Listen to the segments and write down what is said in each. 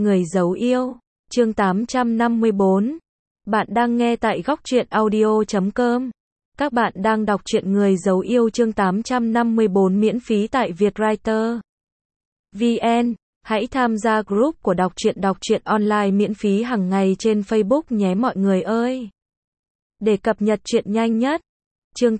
Người dấu yêu, chương 854. Bạn đang nghe tại góc truyện audio.com. Các bạn đang đọc truyện Người dấu yêu chương 854 miễn phí tại Vietwriter VN. Hãy tham gia group của đọc truyện online miễn phí hàng ngày trên Facebook nhé mọi người ơi. Để cập nhật truyện nhanh nhất. Chương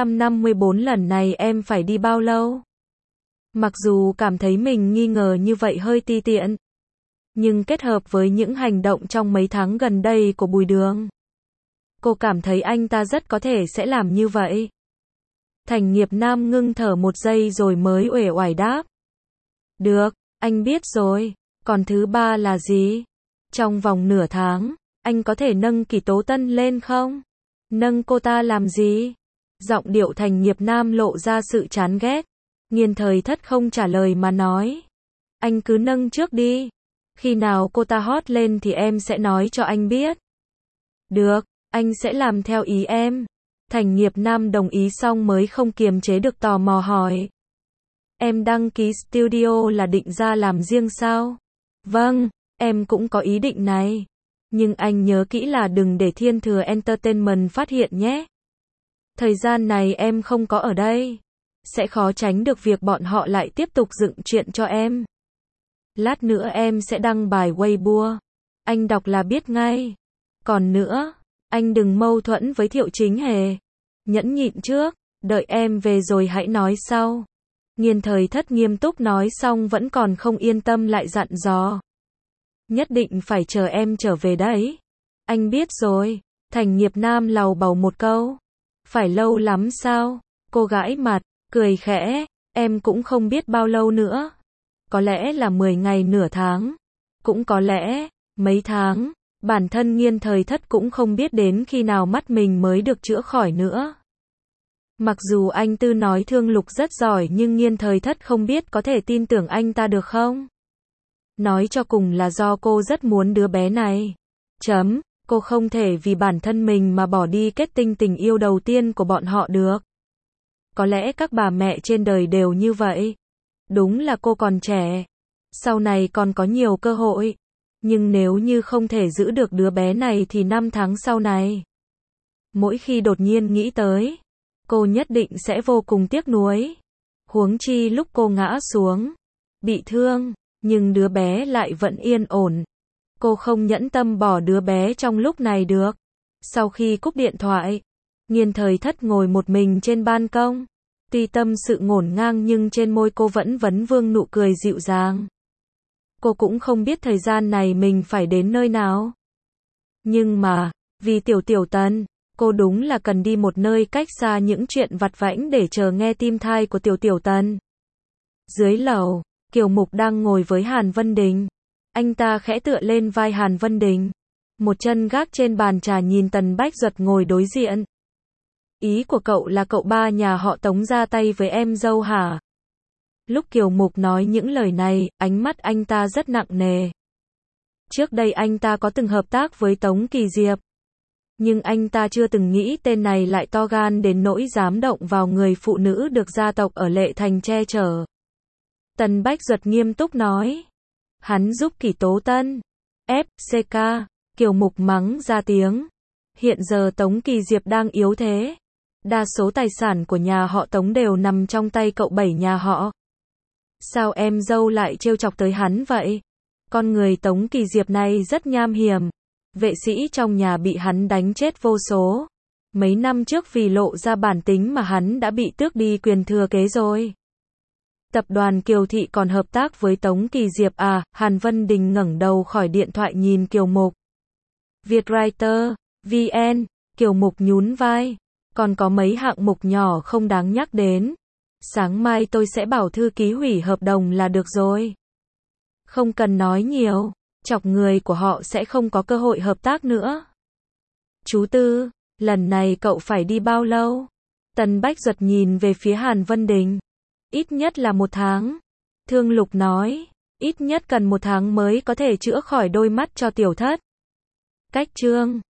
854 lần này em phải đi bao lâu? Mặc dù cảm thấy mình nghi ngờ như vậy hơi ti tiện, nhưng kết hợp với những hành động trong mấy tháng gần đây của Bùi Đường, cô cảm thấy anh ta rất có thể sẽ làm như vậy. Thành Nghiệp Nam ngưng thở một giây rồi mới uể oải đáp. Được, anh biết rồi, còn thứ ba là gì? Trong vòng nửa tháng, anh có thể nâng Kỷ Tố Tân lên không? Nâng cô ta làm gì? Giọng điệu Thành Nghiệp Nam lộ ra sự chán ghét. Nghiên Thời Thất không trả lời mà nói. Anh cứ nâng trước đi. Khi nào cô ta hot lên thì em sẽ nói cho anh biết. Được, anh sẽ làm theo ý em. Thành Nghiệp Nam đồng ý xong mới không kiềm chế được tò mò hỏi. Em đăng ký studio là định ra làm riêng sao? Vâng, em cũng có ý định này. Nhưng anh nhớ kỹ là đừng để Thiên Thừa Entertainment phát hiện nhé. Thời gian này em không có ở đây. Sẽ khó tránh được việc bọn họ lại tiếp tục dựng chuyện cho em. Lát nữa em sẽ đăng bài Weibo. Anh đọc là biết ngay. Còn nữa, anh đừng mâu thuẫn với Thiệu Chính Hề. Nhẫn nhịn trước, đợi em về rồi hãy nói sau. Nghiên Thời Thất nghiêm túc nói xong vẫn còn không yên tâm lại dặn dò. Nhất định phải chờ em trở về đấy. Anh biết rồi. Thành Nghiệp Nam lầu bầu một câu. Phải lâu lắm sao? Cô gãi mặt, cười khẽ. Em cũng không biết bao lâu nữa. Có lẽ là 10 ngày nửa tháng. Cũng có lẽ, mấy tháng. Bản thân Nghiên Thời Thất cũng không biết đến khi nào mắt mình mới được chữa khỏi nữa. Mặc dù anh Tư nói Thương Lục rất giỏi nhưng Nghiên Thời Thất không biết có thể tin tưởng anh ta được không? Nói cho cùng là do cô rất muốn đứa bé này. Cô không thể vì bản thân mình mà bỏ đi kết tinh tình yêu đầu tiên của bọn họ được. Có lẽ các bà mẹ trên đời đều như vậy. Đúng là cô còn trẻ. Sau này còn có nhiều cơ hội. Nhưng nếu như không thể giữ được đứa bé này thì 5 tháng sau này. Mỗi khi đột nhiên nghĩ tới, cô nhất định sẽ vô cùng tiếc nuối. Huống chi lúc cô ngã xuống, bị thương, nhưng đứa bé lại vẫn yên ổn. Cô không nhẫn tâm bỏ đứa bé trong lúc này được. Sau khi cúp điện thoại, Nghiên Thời Thất ngồi một mình trên ban công. Tuy tâm sự ngổn ngang nhưng trên môi cô vẫn vấn vương nụ cười dịu dàng. Cô cũng không biết thời gian này mình phải đến nơi nào. Nhưng mà, vì Tiểu Tần, cô đúng là cần đi một nơi cách xa những chuyện vặt vãnh để chờ nghe tim thai của Tiểu Tần. Dưới lầu, Kiều Mục đang ngồi với Hàn Vân Đình. Anh ta khẽ tựa lên vai Hàn Vân Đình. Một chân gác trên bàn trà nhìn Tần Bách Duật ngồi đối diện. Ý của cậu là cậu ba nhà họ Tống ra tay với em dâu hả? Lúc Kiều Mục nói những lời này, ánh mắt anh ta rất nặng nề. Trước đây anh ta có từng hợp tác với Tống Kỳ Diệp. Nhưng anh ta chưa từng nghĩ tên này lại to gan đến nỗi dám động vào người phụ nữ được gia tộc ở Lệ Thành che chở. Tần Bách Duật nghiêm túc nói. Hắn giúp Kỷ Tố Tân. FCK. Kiều Mục mắng ra tiếng. Hiện giờ Tống Kỳ Diệp đang yếu thế. Đa số tài sản của nhà họ Tống đều nằm trong tay cậu bảy nhà họ. Sao em dâu lại trêu chọc tới hắn vậy? Con người Tống Kỳ Diệp này rất nham hiểm. Vệ sĩ trong nhà bị hắn đánh chết vô số. Mấy năm trước vì lộ ra bản tính mà hắn đã bị tước đi quyền thừa kế rồi. Tập đoàn Kiều Thị còn hợp tác với Tống Kỳ Diệp à? Hàn Vân Đình ngẩng đầu khỏi điện thoại nhìn Kiều Mục. Vietwriter VN. Kiều Mục nhún vai. Còn có mấy hạng mục nhỏ không đáng nhắc đến. Sáng mai tôi sẽ bảo thư ký hủy hợp đồng là được rồi. Không cần nói nhiều, chọc người của họ sẽ không có cơ hội hợp tác nữa. Chú Tư, lần này cậu phải đi bao lâu? Tần Bách Duật nhìn về phía Hàn Vân Đình. Ít nhất là 1 tháng. Thương Lục nói, ít nhất cần 1 tháng mới có thể chữa khỏi đôi mắt cho Tiểu Thất. Cách chương